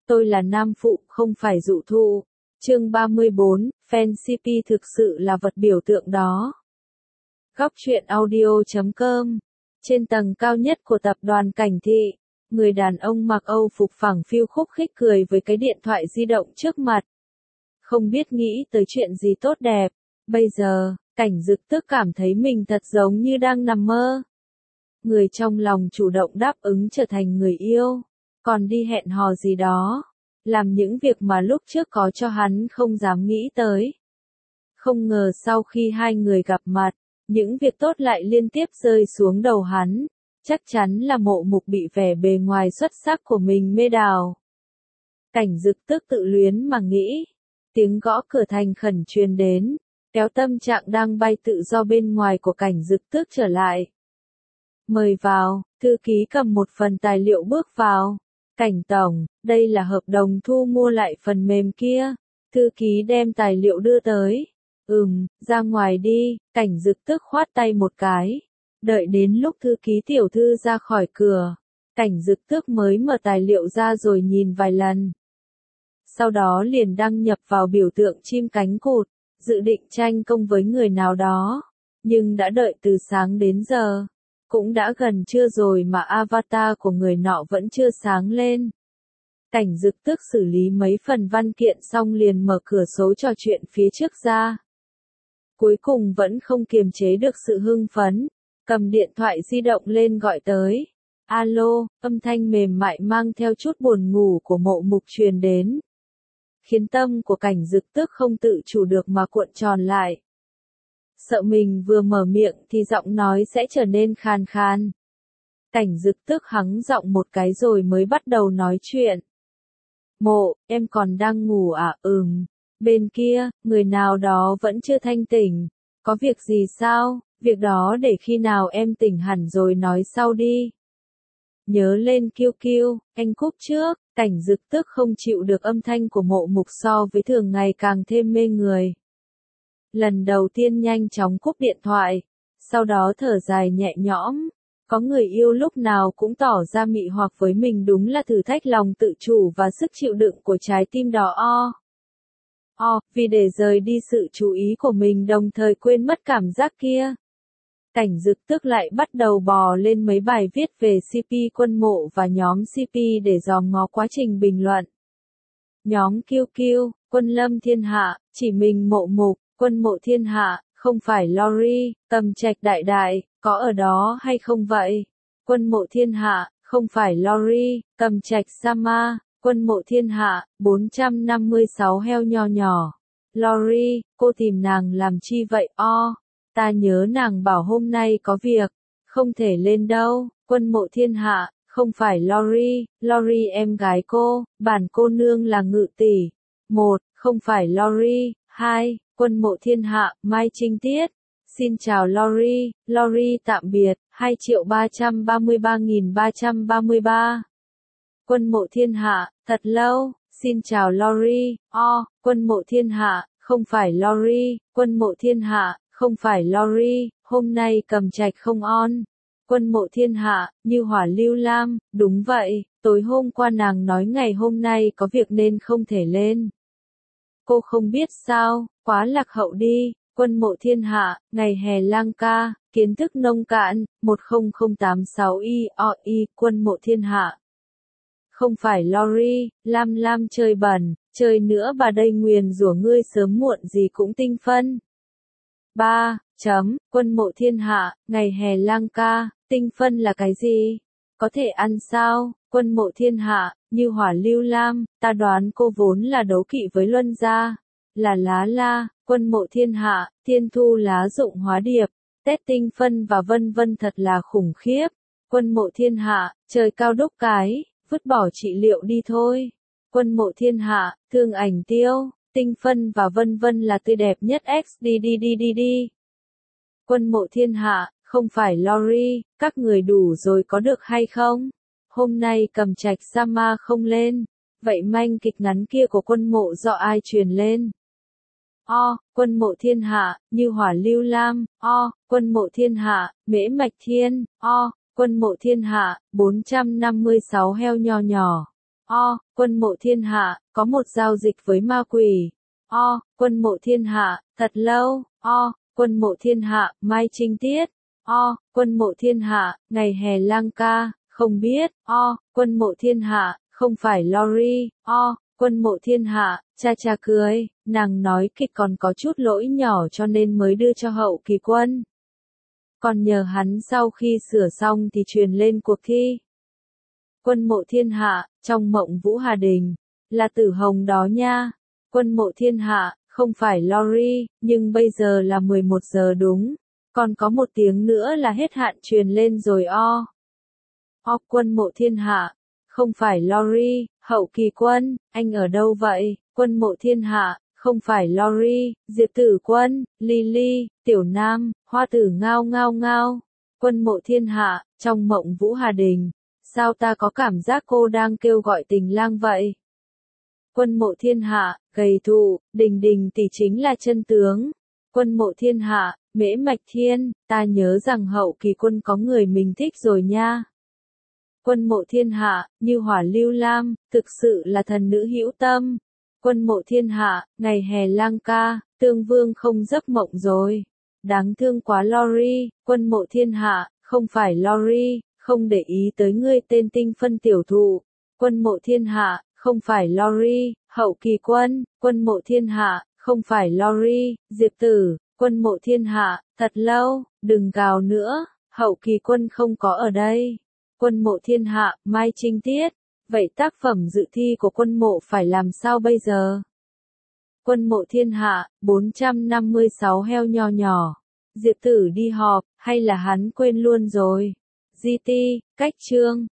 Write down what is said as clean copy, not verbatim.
Tôi là nam phụ, không phải dụ thụ. Chương 34, fan CP thực sự là vật biểu tượng đó. Góc truyện audio.com. Trên tầng cao nhất của tập đoàn Cảnh Thị, người đàn ông mặc Âu phục phẳng phiu khúc khích cười với cái điện thoại di động trước mặt. Không biết nghĩ tới chuyện gì tốt đẹp. Bây giờ, Cảnh Dực Tức cảm thấy mình thật giống như đang nằm mơ. Người trong lòng chủ động đáp ứng trở thành người yêu, còn đi hẹn hò gì đó, làm những việc mà lúc trước có cho hắn không dám nghĩ tới. Không ngờ sau khi hai người gặp mặt, những việc tốt lại liên tiếp rơi xuống đầu hắn. Chắc chắn là Mộ Mục bị vẻ bề ngoài xuất sắc của mình mê đảo. Cảnh Dực Tức tự luyến mà nghĩ. Tiếng gõ cửa thành khẩn truyền đến, kéo tâm trạng đang bay tự do bên ngoài của Cảnh Dực Tức trở lại. Mời vào, thư ký cầm một phần tài liệu bước vào. Cảnh tổng, đây là hợp đồng thu mua lại phần mềm kia. Thư ký đem tài liệu đưa tới. Ra ngoài đi, Cảnh Dực Tức khoát tay một cái. Đợi đến lúc thư ký tiểu thư ra khỏi cửa, Cảnh Dực Tức mới mở tài liệu ra rồi nhìn vài lần. Sau đó liền đăng nhập vào biểu tượng chim cánh cụt, dự định tranh công với người nào đó. Nhưng đã đợi từ sáng đến giờ. Cũng đã gần trưa rồi mà avatar của người nọ vẫn chưa sáng lên. Cảnh Dực Tức xử lý mấy phần văn kiện xong liền mở cửa sổ trò chuyện phía trước ra. Cuối cùng vẫn không kiềm chế được sự hưng phấn, cầm điện thoại di động lên gọi tới. Alo, âm thanh mềm mại mang theo chút buồn ngủ của Mộ Mục truyền đến. Khiến tâm của Cảnh Dực Tức không tự chủ được mà cuộn tròn lại. Sợ mình vừa mở miệng thì giọng nói sẽ trở nên khàn khàn. Cảnh Dực Tức hắng giọng một cái rồi mới bắt đầu nói chuyện. Mộ, em còn đang ngủ à? Bên kia, người nào đó vẫn chưa thanh tỉnh. Có việc gì sao? Việc đó để khi nào em tỉnh hẳn rồi nói sau đi. Nhớ lên Kiêu Kiêu, anh cúp trước. Cảnh Dực Tức không chịu được âm thanh của Mộ Mục so với thường ngày càng thêm mê người. Lần đầu tiên nhanh chóng cúp điện thoại, sau đó thở dài nhẹ nhõm. Có người yêu lúc nào cũng tỏ ra mị hoặc với mình đúng là thử thách lòng tự chủ và sức chịu đựng của trái tim đỏ vì để rời đi sự chú ý của mình đồng thời quên mất cảm giác kia. Cảnh Dực Tức lại bắt đầu bò lên mấy bài viết về CP Quân Mộ và nhóm CP để dòm ngó quá trình bình luận. Nhóm Kiêu Kiêu, Quân Lâm Thiên Hạ, chỉ mình Mộ Mục, Quân Mộ Thiên Hạ, không phải Lori, Tâm Trạch Đại Đại, có ở đó hay không vậy? Quân Mộ Thiên Hạ, không phải Lori, Tâm Trạch Sama, Quân Mộ Thiên Hạ, 456 heo nho nhỏ. Lori, cô tìm nàng làm chi vậy? Ta nhớ nàng bảo hôm nay có việc, không thể lên đâu. Quân Mộ Thiên Hạ, không phải Lori, Lori em gái cô, bản cô nương là Ngự tỷ. 1, không phải Lori. 2, Quân Mộ Thiên Hạ, Mai Trinh Tiết. Xin chào Lori, Lori tạm biệt, 2.333.333. Quân Mộ Thiên Hạ, thật lâu, xin chào Lori, Quân Mộ Thiên Hạ, không phải Lori, Quân Mộ Thiên Hạ, không phải Lori, hôm nay Cầm Trạch không on. Quân Mộ Thiên Hạ, như hỏa lưu lam, đúng vậy, tối hôm qua nàng nói ngày hôm nay có việc nên không thể lên. Cô không biết sao, quá lạc hậu đi. Quân Mộ Thiên Hạ, ngày hè lang ca, kiến thức nông cạn, 10086 IOI, Quân Mộ Thiên Hạ. Không phải Lori, lam lam chơi bẩn, chơi nữa bà đây nguyền rủa ngươi sớm muộn gì cũng tinh phân. 3. Quân Mộ Thiên Hạ, ngày hè lang ca, tinh phân là cái gì? Có thể ăn sao? Quân Mộ Thiên Hạ, như hỏa lưu lam, ta đoán cô vốn là đấu kỵ với Luân gia. Là lá la, Quân Mộ Thiên Hạ, thiên thu lá dụng hóa điệp, tét tinh phân và vân vân thật là khủng khiếp. Quân Mộ Thiên Hạ, trời cao đúc cái, vứt bỏ trị liệu đi thôi. Quân Mộ Thiên Hạ, thương ảnh tiêu, tinh phân và vân vân là tươi đẹp nhất XDDDDD. Quân Mộ Thiên Hạ, không phải Lori, các người đủ rồi có được hay không? Hôm nay Cầm Trạch Sama không lên, vậy manh kịch ngắn kia của Quân Mộ do ai truyền lên? Quân Mộ Thiên Hạ, như hỏa lưu lam, Quân Mộ Thiên Hạ, mễ mạch thiên, Quân Mộ Thiên Hạ, 456 heo nho nhỏ. Quân mộ thiên hạ, có một giao dịch với ma quỷ. Quân mộ thiên hạ, thật lâu. Quân mộ thiên hạ, mai trinh tiết. Quân mộ thiên hạ, ngày hè lang ca, không biết. Quân mộ thiên hạ, không phải Lori. Quân mộ thiên hạ, cha cha cười, nàng nói kịch còn có chút lỗi nhỏ cho nên mới đưa cho Hậu Kỳ Quân. Còn nhờ hắn sau khi sửa xong thì truyền lên cuộc thi. Quân mộ thiên hạ, trong mộng Vũ Hà Đình, là Tử Hồng đó nha. Quân mộ thiên hạ, không phải Lori, nhưng bây giờ là 11 giờ đúng. Còn có một tiếng nữa là hết hạn truyền lên rồi Quân mộ thiên hạ, không phải Lori, Hậu Kỳ Quân, anh ở đâu vậy? Quân mộ thiên hạ, không phải Lori, Diệp Tử Quân, Lily, Tiểu Nam, Hoa Tử ngao ngao ngao. Quân mộ thiên hạ, trong mộng Vũ Hà Đình, sao ta có cảm giác cô đang kêu gọi tình lang vậy? Quân mộ thiên hạ, gầy thụ, Đình Đình tỷ chính là chân tướng. Quân mộ thiên hạ, Mễ Mạch Thiên, ta nhớ rằng Hậu Kỳ Quân có người mình thích rồi nha. Quân mộ thiên hạ, Như Hỏa Lưu Lam, thực sự là thần nữ hữu tâm. Quân mộ thiên hạ, ngày hè lang ca, Tương Vương không giấc mộng rồi. Đáng thương quá Lori, quân mộ thiên hạ, không phải Lori, không để ý tới ngươi tên tinh phân tiểu thụ. Quân mộ thiên hạ, không phải Lori, Hậu Kỳ Quân, quân mộ thiên hạ, không phải Lori, Diệp Tử, quân mộ thiên hạ, thật lâu, đừng gào nữa, Hậu Kỳ Quân không có ở đây. Quân mộ thiên hạ, mai trinh tiết. Vậy tác phẩm dự thi của quân mộ phải làm sao bây giờ? Quân mộ thiên hạ, 456 heo nho nhỏ. Diệp Tử đi họp, hay là hắn quên luôn rồi? GT, cách chương.